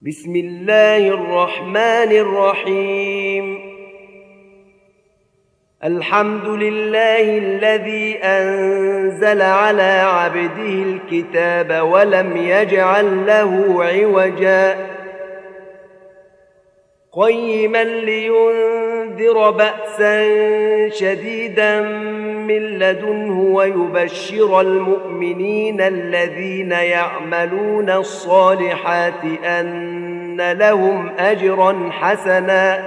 بسم الله الرحمن الرحيم. الحمد لله الذي أنزل على عبده الكتاب ولم يجعل له عوجا قيما لينذر بأسا شديدا من لدنه ويبشر المؤمنين الذين يعملون الصالحات أن لهم أجرا حسنا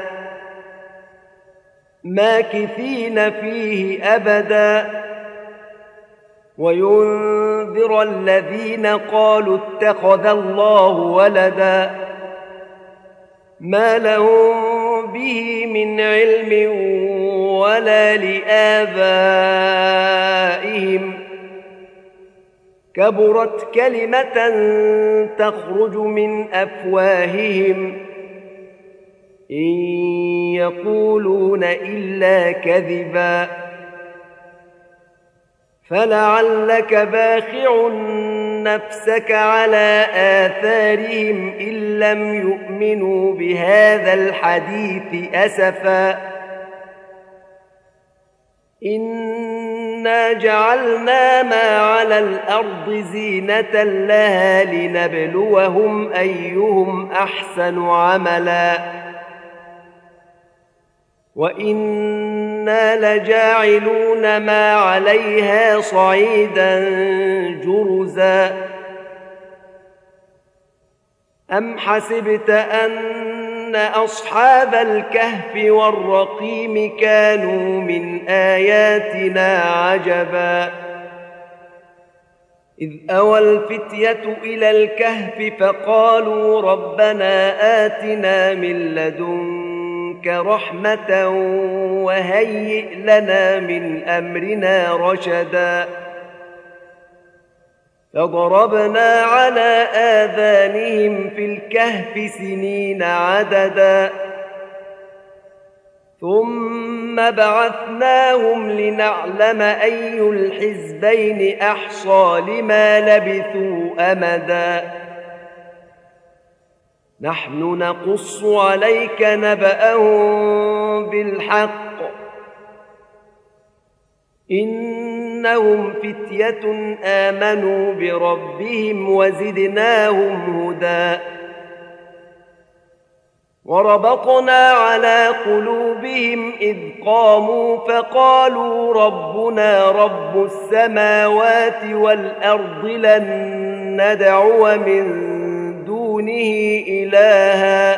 ماكثين فيه أبدا وينذر الذين قالوا اتخذ الله ولدا ما لهم به من علم ولا لآبائهم كبرت كلمة تخرج من أفواههم إن يقولون إلا كذبا فلعلك باخع نفسك على آثارهم إن لم يؤمنوا بهذا الحديث أسفا إنا جعلنا ما على الأرض زينة لها لنبلوهم أيهم أحسن عملا وإنا لجاعلون ما عليها صعيدا جرزا أم حسبت أن أصحاب الكهف والرقيم كانوا من آياتنا عجبا إذ أوى الفتية إلى الكهف فقالوا ربنا آتنا من لدنك رحمة وهيئ لنا من أمرنا رشدا فضربنا على آذانهم في الكهف سنين عددا ثم بعثناهم لنعلم أي الحزبين أحصى لما لبثوا أمدا نحن نقص عليك نبأهم بالحق إنهم فتية آمنوا بربهم وزدناهم هدى وربطنا على قلوبهم إذ قاموا فقالوا ربنا رب السماوات والأرض لن ندعو من دونه إلها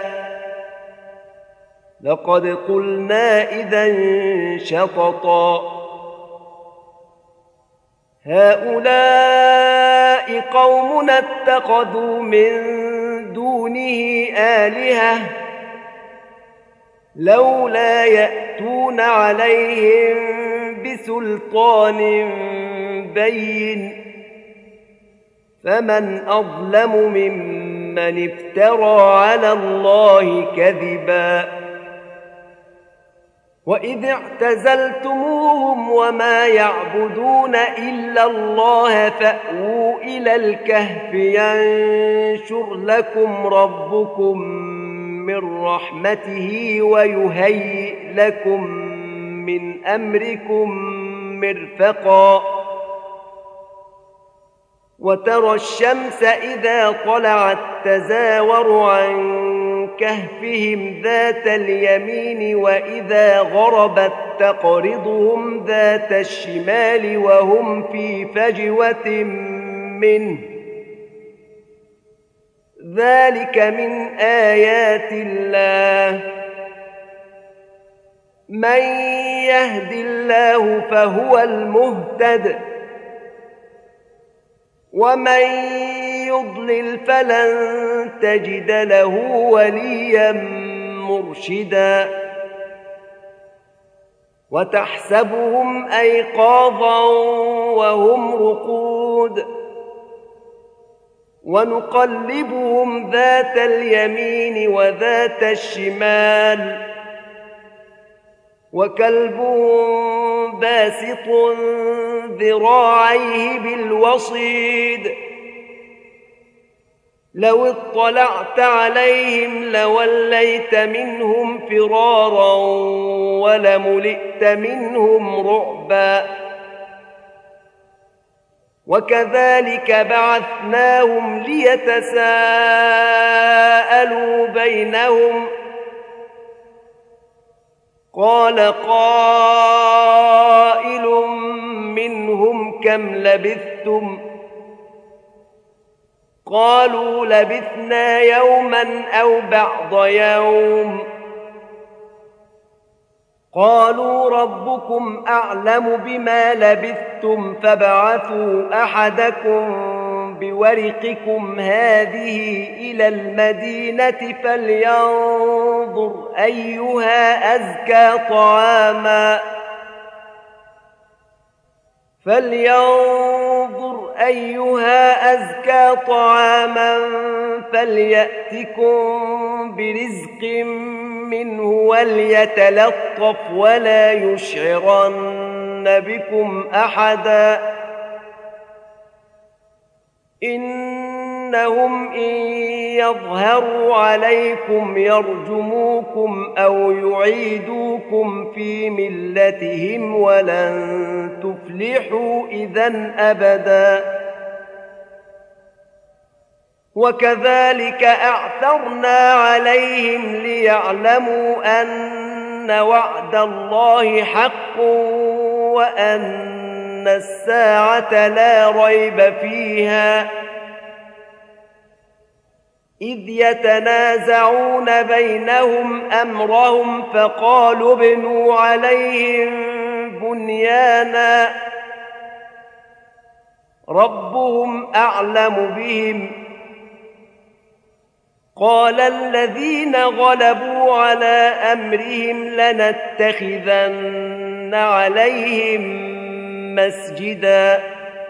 لقد قلنا إذا شططا هؤلاء قومنا اتخذوا من دونه آلهة لولا يأتون عليهم بسلطان بين فمن أظلم ممن افترى على الله كذبا وإذ اعتزلتموهم وما يعبدون إلا الله فأووا إلى الكهف ينشر لكم ربكم من رحمته ويهيئ لكم من أمركم مرفقا وترى الشمس إذا طلعت تزاور عن كهفهم ذات اليمين وإذا غربت تقرضهم ذات الشمال وهم في فجوة منه ذلك من آيات الله من يهد الله فهو المهتد ومن يضلل فلن تجد له وليا مرشدا وتحسبهم أيقاظا وهم رقود ونقلبهم ذات اليمين وذات الشمال وكلبهم باسط ذراعيه بالوصيد لو اطلعت عليهم لوليت منهم فرارا ولملئت منهم رعبا وكذلك بعثناهم ليتساءلوا بينهم قال قائل منهم كم لبثتم قالوا لبثنا يوما أو بعض يوم قالوا ربكم أعلم بما لبثتم فابعثوا أحدكم بورقكم هذه إلى المدينة فلينظر أيها أزكى طعاما فليأتكم برزق منه وليتلطف ولا يشعرن بكم أحدا إنهم إن يظهروا عليكم يرجموكم أو يعيدوكم في ملتهم ولن تفلحوا إذن أبدا وكذلك أعثرنا عليهم ليعلموا أن وعد الله حق وأن الساعة لا ريب فيها إذ يتنازعون بينهم أمرهم فقالوا ابنوا عليهم بنيانا ربهم أعلم بهم قال الذين غلبوا على أمرهم لنتخذن عليهم مسجدا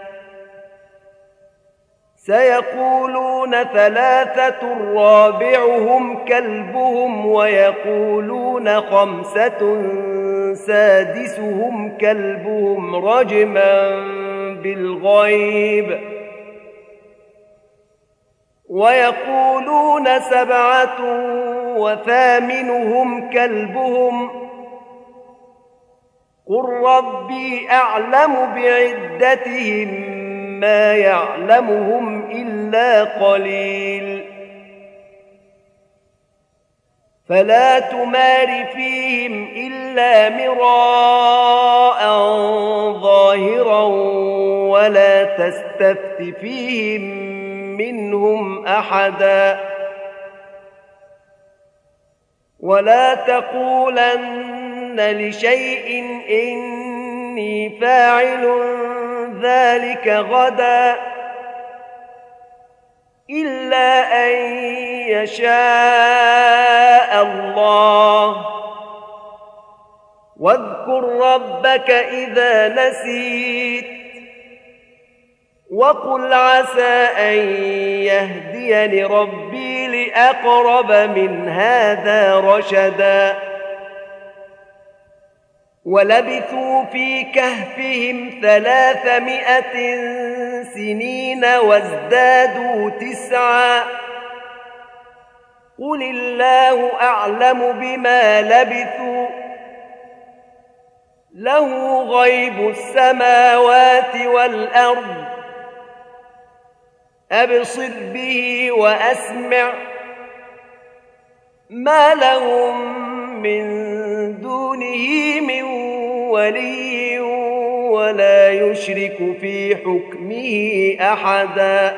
سيقولون ثلاثة رابعهم كلبهم ويقولون خمسة سادسهم كلبهم رجما بالغيب ويقولون سبعة وثامنهم كلبهم قل ربي أعلم بعدتهم ما يعلمهم إلا قليل فلا تمار فيهم إلا مراء ظاهرا ولا تستفت فيهم منهم أحدا ولا تقولن لشيء إني فاعل ذلك غدا إلا أن يشاء الله واذكر ربك إذا نسيت وقل عسى أن يهديني ربي لأقرب من هذا رشدا ولبثوا في كهفهم 300 سنين وازدادوا 9 قل الله أعلم بما لبثوا له غيب السماوات والأرض أبصر به وأسمع ما لهم من دونه من ولي ولا يشرك في حكمه أحدا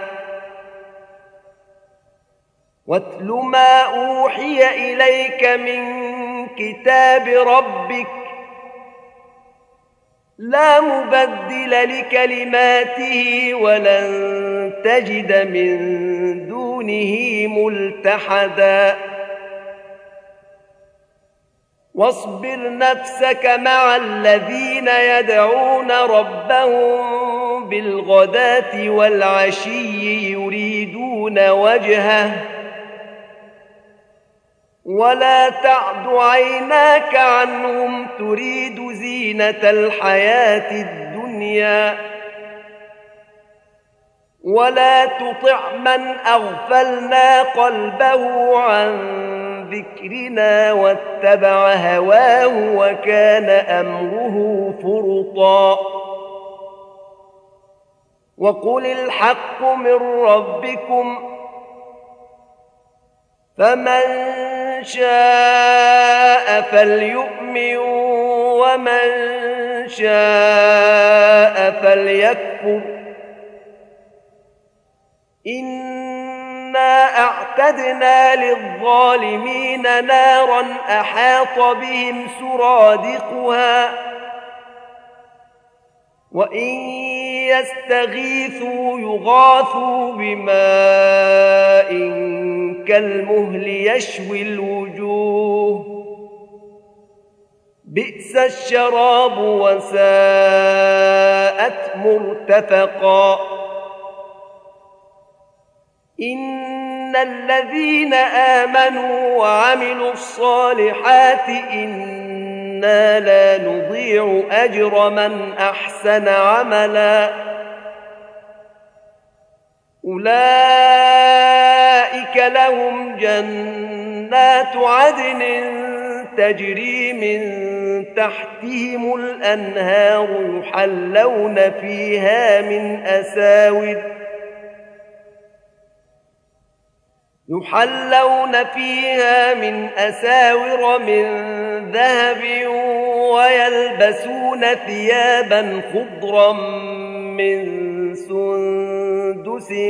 واتل ما أوحي إليك من كتاب ربك لا مبدل لكلماته ولن تجد من دونه ملتحدا واصبر نفسك مع الذين يدعون ربهم بالغداة والعشي يريدون وجهه ولا تعد عيناك عنهم تريد زينة الحياة الدنيا ولا تطع من أغفلنا قلبه عن ذكرنا واتبع هواه وكان أمره فرطا وقل الحق من ربكم فمن شاء فليؤمن ومن شاء فليكفر إنا أعتدنا للظالمين نارا أحاط بهم سرادقها وإن يستغيثوا يغاثوا بماء كالمهل يشوي الوجوه بئس الشراب وساءت مرتفقا إن الذين آمنوا وعملوا الصالحات إنا لا نضيع أجر من أحسن عملا أولئك لهم جنات عدن تجري من تحتهم الأنهار يحلون فيها من أساور من ذهب ويلبسون ثيابا خضرا من سندس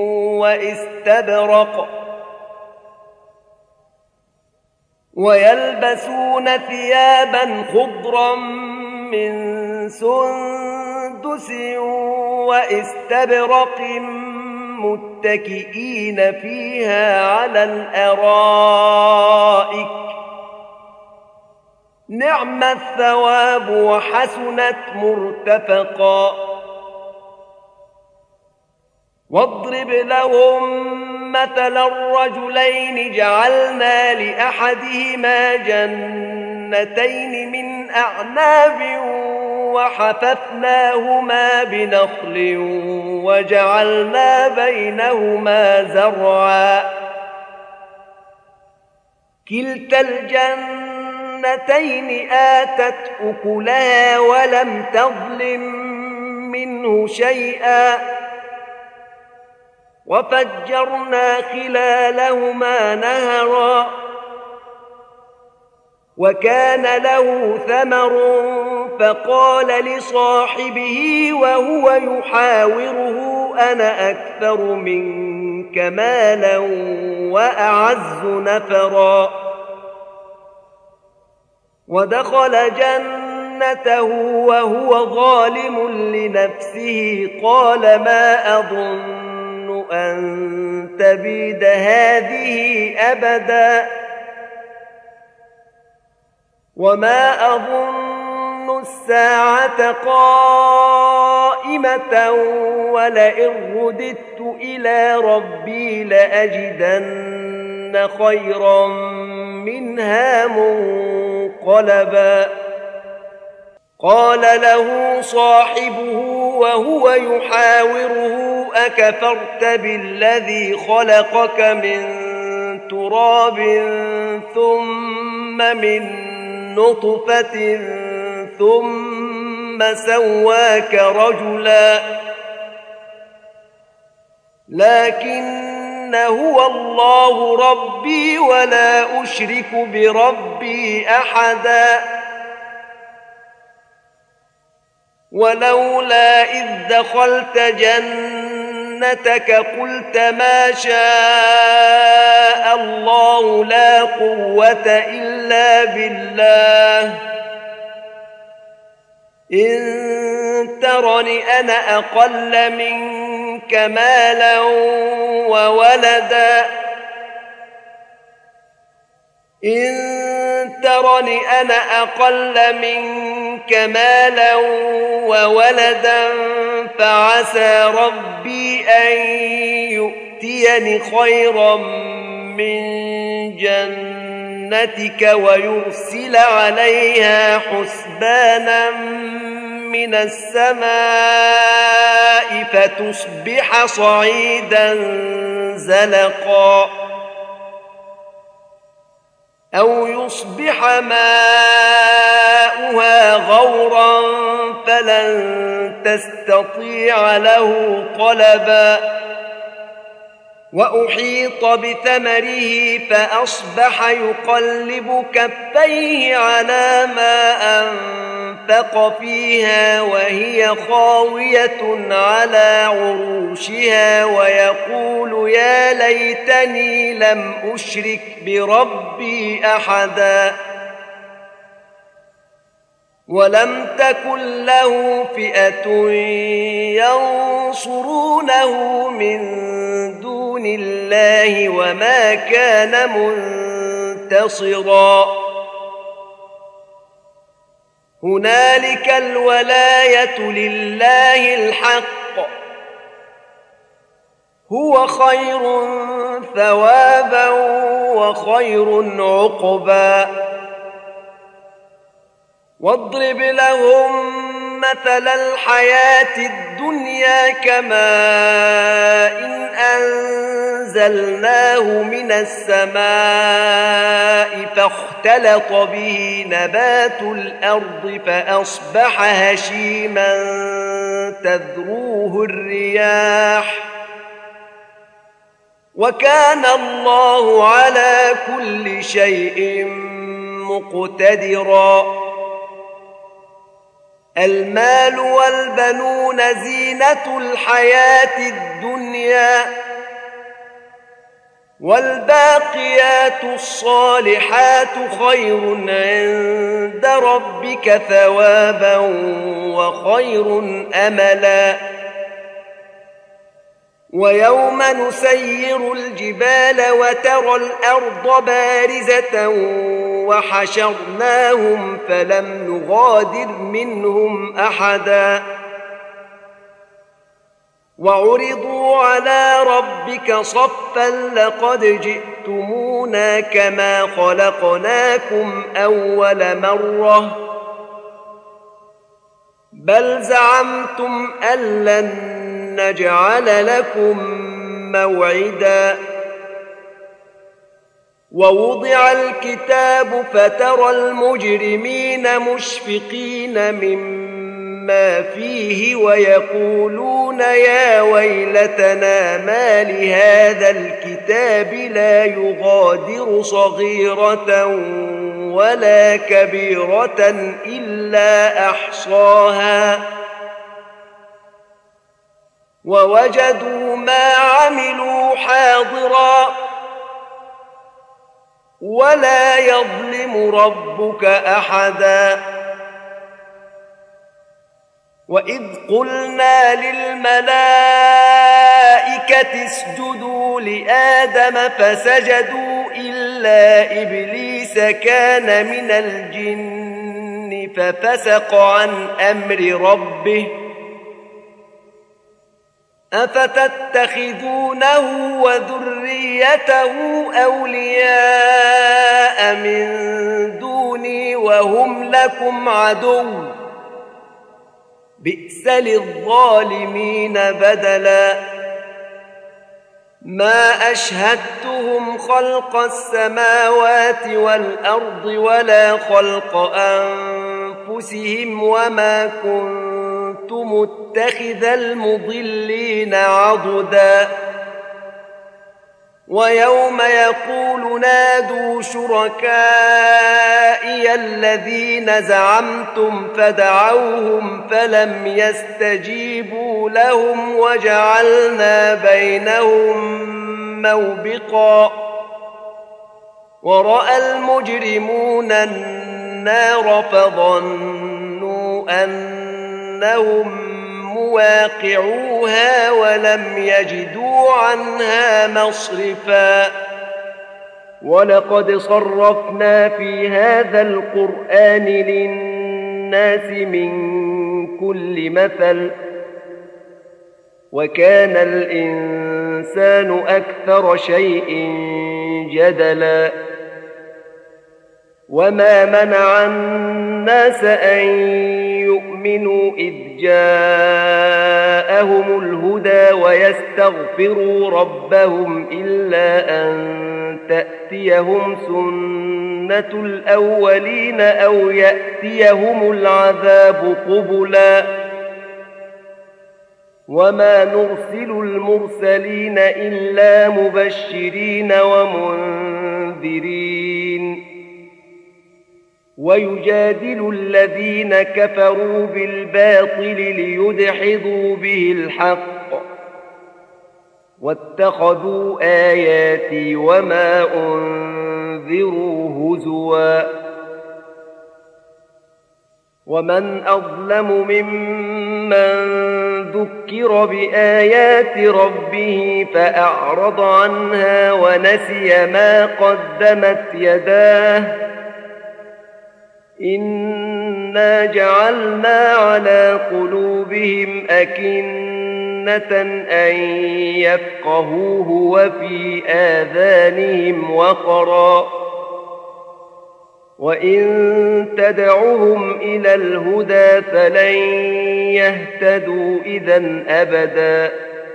واستبرق متكئين فيها على الأرائك نعم الثواب وحسنت مرتفقا واضرب لهم مثلا الرجلين جعلنا لأحدهما جنتين من أعناب وحففناهما بنخل وجعلنا بينهما زرعا كلتا الجنتين آتت أكلها ولم تظلم منه شيئا وفجرنا خلالهما نهرا وكان له ثمر فقال لصاحبه وهو يحاوره أنا أكثر منك مالا وأعز نفرا ودخل جنته وهو ظالم لنفسه قال ما أظن أن تبيد هذه أبدا وما أظن الساعة قائمة ولئن رددت إلى ربي لأجدن خيرا منها منقلبا قال له صاحبه وهو يحاوره أكفرت بالذي خلقك من تراب ثم من نطفة ثم سواك رجلا لكن هو الله ربي ولا أشرك بربي أحدا ولولا إذ دخلت جنتك قلت ما شاء الله لا قوة إلا بالله إن ترني أنا أقل منك مالا وولدا فعسى ربي أن يؤتيني خيرا من جنتك ويرسل عليها حسبانا من السماء فتصبح صعيدا زلقا أو يصبح ماؤها غورا فلن تستطيع له طلبا وأحيط بثمره فأصبح يقلب كفيه على ما أنفق فيها وهي خاوية على عروشها ويقول يا ليتني لم أشرك بربي أحدا ولم تكن له فئة ينصرونه من دون الله وما كان منتصرا هنالك الولاية لله الحق هو خير ثوابا وخير عقبا واضرب لهم مثل الحياة الدنيا كماء إن أنزلناه من السماء فاختلط به نبات الأرض فأصبح هشيما تذروه الرياح وكان الله على كل شيء مقتدرا المال والبنون زينة الحياة الدنيا والباقيات الصالحات خير عند ربك ثوابا وخير أملا ويوم نسير الجبال وترى الأرض بارزة وحشرناهم فلم نغادر منهم أحدا وعرضوا على ربك صفا لقد جئتمونا كما خلقناكم أول مرة بل زعمتم أن لن نجعل لكم موعدا ووضع الكتاب فترى المجرمين مشفقين مما فيه ويقولون يا ويلتنا ما لهذا الكتاب لا يغادر صغيرة ولا كبيرة إلا أحصاها ووجدوا ما عملوا حاضرا ولا يظلم ربك أحدا وإذ قلنا للملائكة اسجدوا لآدم فسجدوا إلا إبليس كان من الجن ففسق عن أمر ربه أفتتخذونه وذريته أولياء من دوني وهم لكم عدو بئس للظالمين بدلا ما أشهدتهم خلق السماوات والأرض ولا خلق أنفسهم وما كنت متخذ المضلين عضدا ويوم يقول نادوا شركائي الذين زعمتم فدعوهم فلم يستجيبوا لهم وجعلنا بينهم موبقا ورأى المجرمون النار فظنوا أنهم مواقعوها ولم يجدوا عنها مصرفا ولقد صرفنا في هذا القرآن للناس من كل مثل وكان الإنسان أكثر شيء جدلا وما منع الناس أن يؤمنوا ليؤمنوا إذ جاءهم الهدى ويستغفروا ربهم إلا أن تأتيهم سنة الأولين أو يأتيهم العذاب قبلا وما نرسل المرسلين إلا مبشرين ومنذرين ويجادل الذين كفروا بالباطل ليدحضوا به الحق واتخذوا آياتي وما أنذروا هزوا ومن أظلم ممن ذكر بآيات ربه فأعرض عنها ونسي ما قدمت يداه إنا جعلنا على قلوبهم أكنة أن يفقهوه وفي آذانهم وقرا وإن تدعهم إلى الهدى فلن يهتدوا إذا أبدا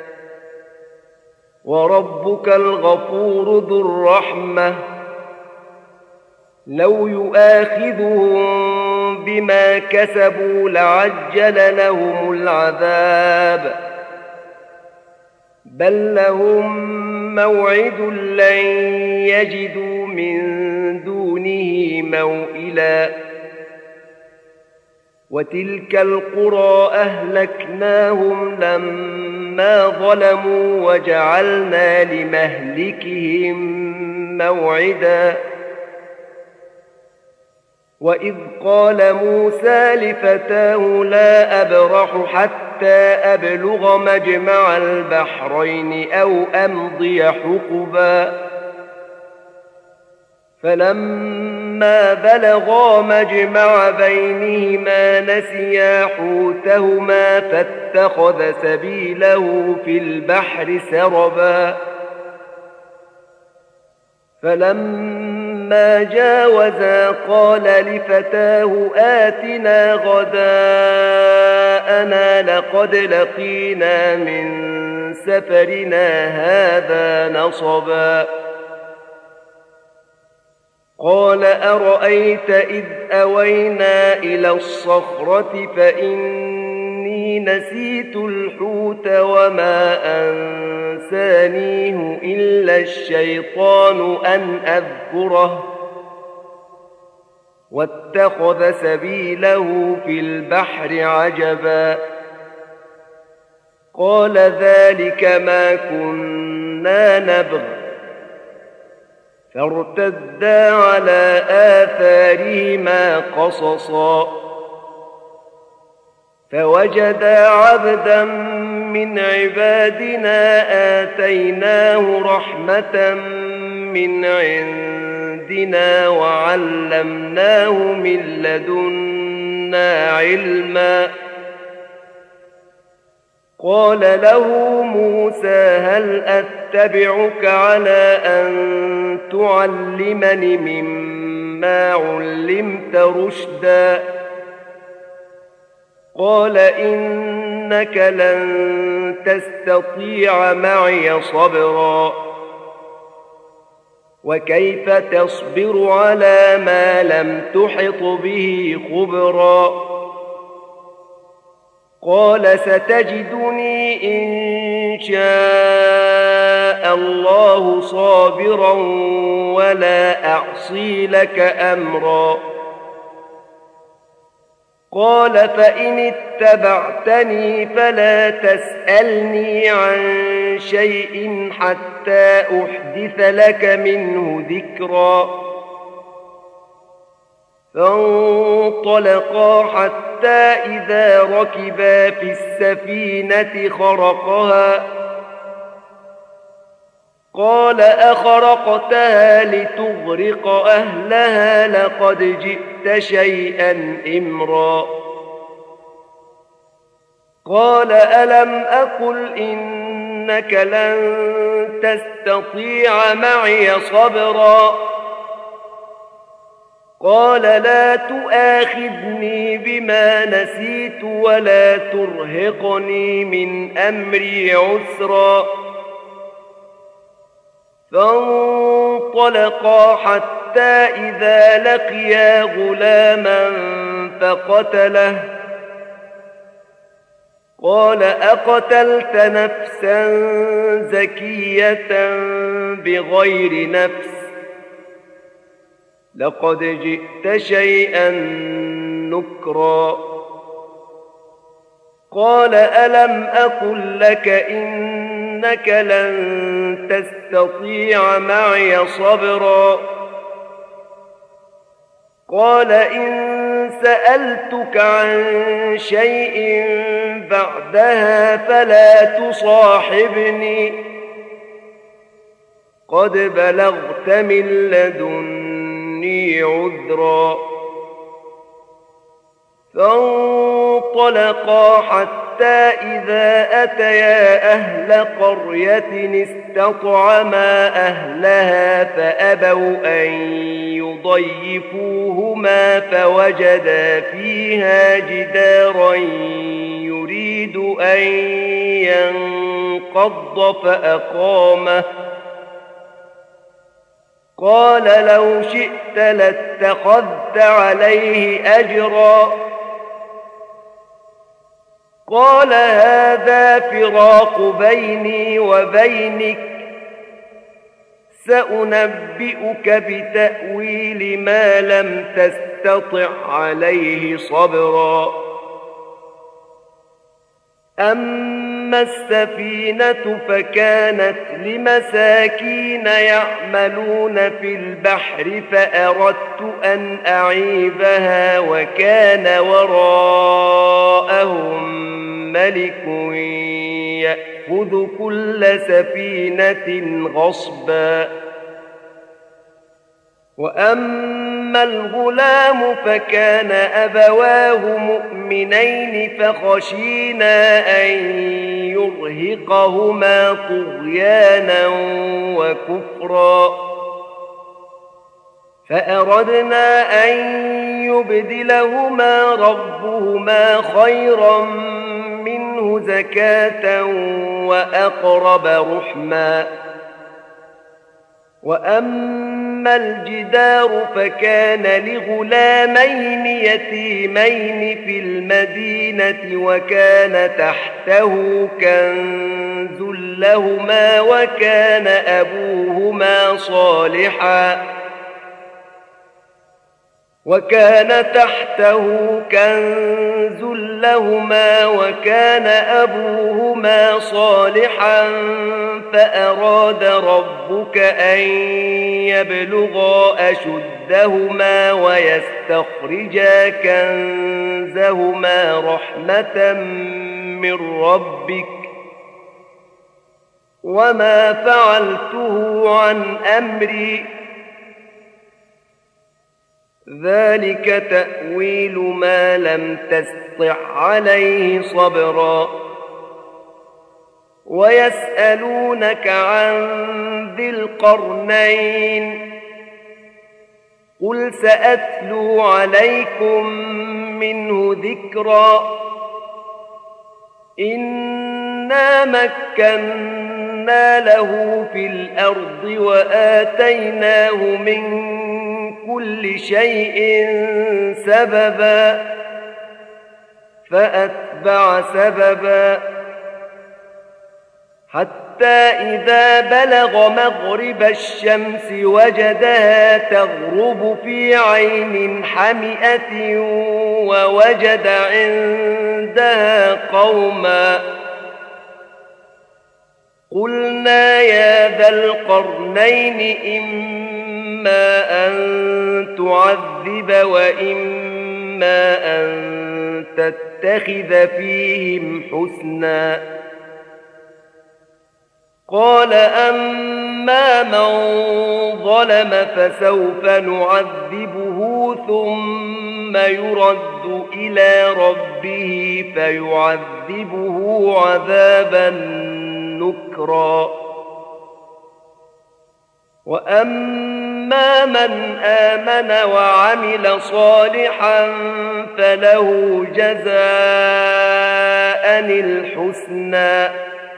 وربك الغفور ذو الرحمة لو يؤاخذهم بما كسبوا لعجل لهم العذاب بل لهم موعد لن يجدوا من دونه موئلا وتلك القرى أهلكناهم لما ظلموا وجعلنا لمهلكهم موعدا وإذ قال موسى لفتاه لا أبرح حتى أبلغ مجمع البحرين أو أمضي حقبا فلما بلغا مجمع بينهما نسيا حوتهما فاتخذ سبيله في البحر سربا فلما جاوزا قال لفتاه آتنا غداءنا لقد لقينا من سفرنا هذا نصبا قال أرأيت إذ أوينا إلى الصخرة فإني نسيت الحوت وما أنسانيه إلا الشيطان أن أذكره واتخذ سبيله في البحر عجبا قال ذلك ما كنا نبغ فارتدا على آثارهما قصصا فوجدا عبدا من عبادنا آتيناه رحمة من عندنا وعلمناه من لدنا علما قال له موسى هل أتبعك على أن تعلمني مما علمت رشدا قال إنك لن تستطيع معي صبرا وكيف تصبر على ما لم تحط به خبرا قال ستجدني إن شاء الله صابرا ولا أعصي لك أمرا قال فإن اتبعتني فلا تسألني عن شيء حتى أحدث لك منه ذكرا فانطلقا حتى إذا ركبا في السفينة خرقها قال أخرقتها لتغرق أهلها لقد جئت شيئا إمرا قال ألم أقل إنك لن تستطيع معي صبرا قال لا تؤاخذني بما نسيت ولا ترهقني من أمري عسرا فانطلقا حتى إذا لقيا غلاما فقتله قال أقتلت نفسا زكية بغير نفس لقد جئت شيئا نكرا قال ألم أقل لك إنك لن تستطيع معي صبرا قال إن سألتك عن شيء بعدها فلا تصاحبني قد بلغت من لدني عذرا فانطلقا حتى إذا أتيا أهل قرية استطعما أهلها فأبوا أن يضيفوهما فوجدا فيها جدارا يريد أن ينقض فأقامه قال لو شئت لاتخذت عليه أجرا قال هذا فراق بيني وبينك سأنبئك بتأويل ما لم تستطع عليه صبرا أما السفينة فكانت لمساكين يعملون في البحر فأردت أن أعيبها وكان وراءهم ملك يأخذ كل سفينة غصبا وأما الغلام فكان أبواه مؤمنين فخشينا أن يرهقهما طغيانا وكفرا فأردنا أن يبدلهما ربهما خيرا منه زكاة وأقرب رحما وأما الجدار فكان لغلامين يتيمين في المدينة وكان تحته كنز لهما وكان أبوهما صالحا فأراد ربك أن يبلغا أشدهما ويستخرجا كنزهما رحمة من ربك وما فعلته عن أمري ذلك تأويل ما لم تستطع عليه صبرا ويسألونك عن ذي القرنين قل سأتلو عليكم منه ذكرا إنا مكنا له في الأرض وآتيناه من كل شيء سببا فأتبع سببا حتى إذا بلغ مغرب الشمس وجدها تغرب في عين حمئة ووجد عندها قوما قلنا يا ذا القرنين إما أن تعذب وإما أن تتخذ فيهم حسنا قال أما من ظلم فسوف نعذبه ثم يرد إلى ربه فيعذبه عذابا نكرا وأما فأما من آمن وعمل صالحا فله جزاء الحسنى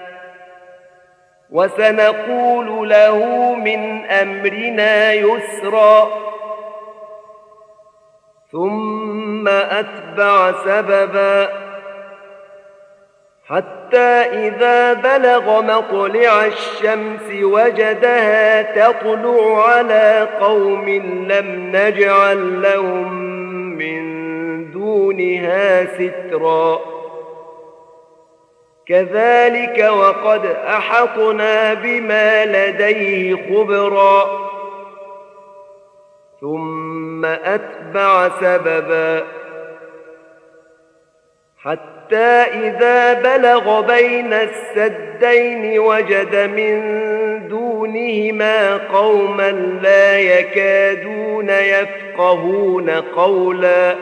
وسنقول له من أمرنا يسرا ثم أتبع سببا حتى إذا بلغ مطلع الشمس وجدها تطلع على قوم لم نجعل لهم من دونها سترا كذلك وقد أحطنا بما لديه خبرا ثم أتبع سببا حتى إذا بلغ بين السدين وجد من دونهما قوما لا يكادون يفقهون قولا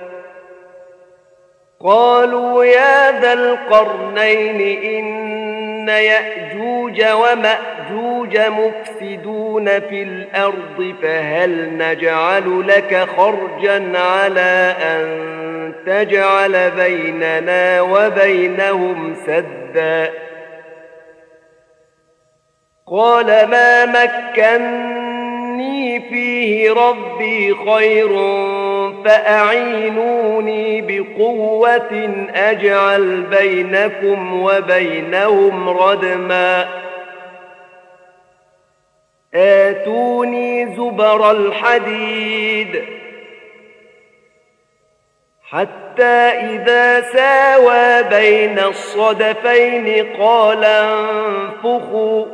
قالوا يا ذا القرنين إن يأجوج ومأجوج مفسدون في الأرض فهل نجعل لك خرجا على أن تجعل بيننا وبينهم سدا قال ما مكني فيه ربي خير فأعينوني بقوة أجعل بينكم وبينهم ردما آتوني زبر الحديد حتى إذا ساوى بين الصدفين قال انفخوا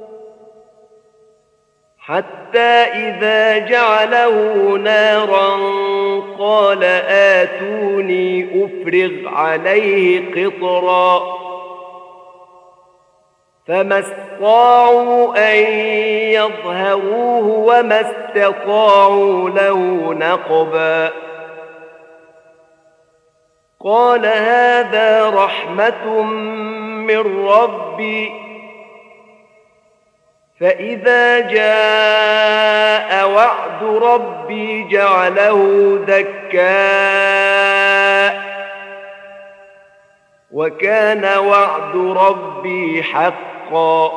حتى إذا جعله نارا قال آتوني أفرغ عليه قطرا فما استطاعوا أن يظهروه وما استطاعوا له نقبا قال هذا رحمة من ربي فإذا جاء وعد ربي جعله دكاء وكان وعد ربي حقا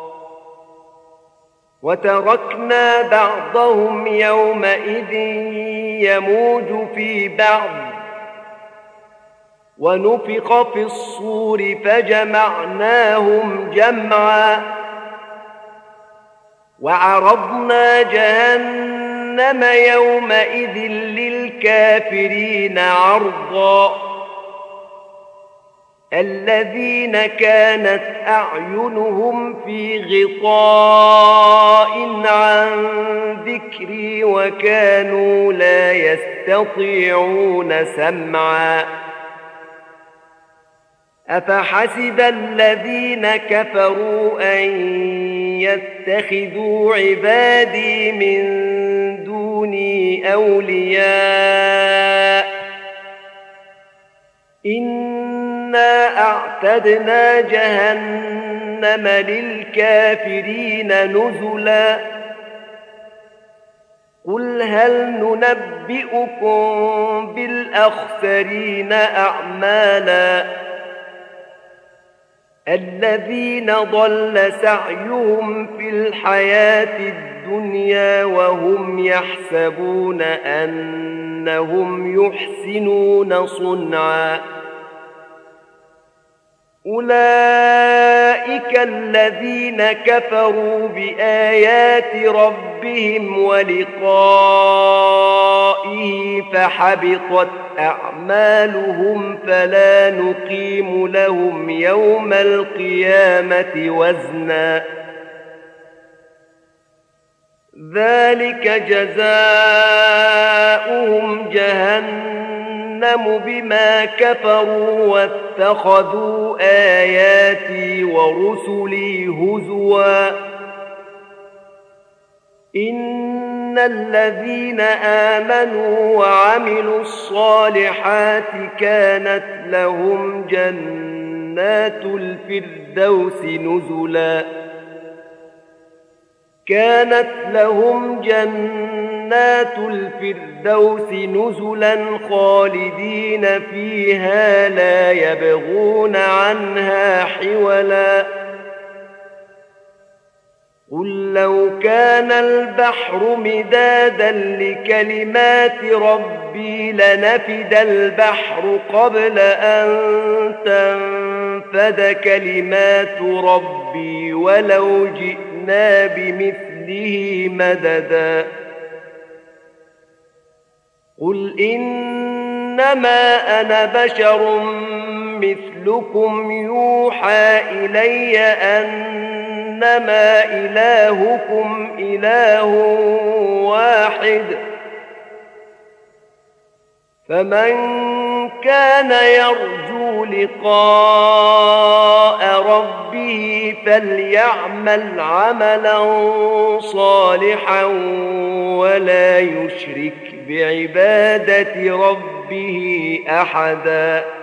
وتركنا بعضهم يومئذ يموج في بعض ونفخ في الصور فجمعناهم جمعا وعرضنا جهنم يومئذ للكافرين عرضا الذين كانت أعينهم في غطاء عن ذكري وكانوا لا يستطيعون سمعا أفحسب الذين كفروا أن يتخذوا عبادي من دوني أولياء إنا أعتدنا جهنم للكافرين نزلا قل هل ننبئكم بالأخسرين أعمالا الذين ضل سعيهم في الحياة الدنيا وهم يحسبون أنهم يحسنون صنعا أولئك الذين كفروا بآيات ربهم ولقائه فحبطت أعمالهم فلا نقيم لهم يوم القيامة وزنا ذلك جزاؤهم جهنم بما كفروا واتخذوا آياتي ورسلي هزوا إن الذين آمنوا وعملوا الصالحات كانت لهم جنات الفردوس نزلا كانت لهم جنات الفردوس نزلا خالدين فيها لا يبغون عنها حولا قل لو كان البحر مدادا لكلمات ربي لنفد البحر قبل أن تنفد كلمات ربي ولو جئنا بمثله مددا قل إنما أنا بشر مثلكم يوحى إلي أنما إلهكم إله واحد فمن كان يرجو لقاء ربه فليعمل عملا صالحا ولا يشرك بعبادة ربه أحدا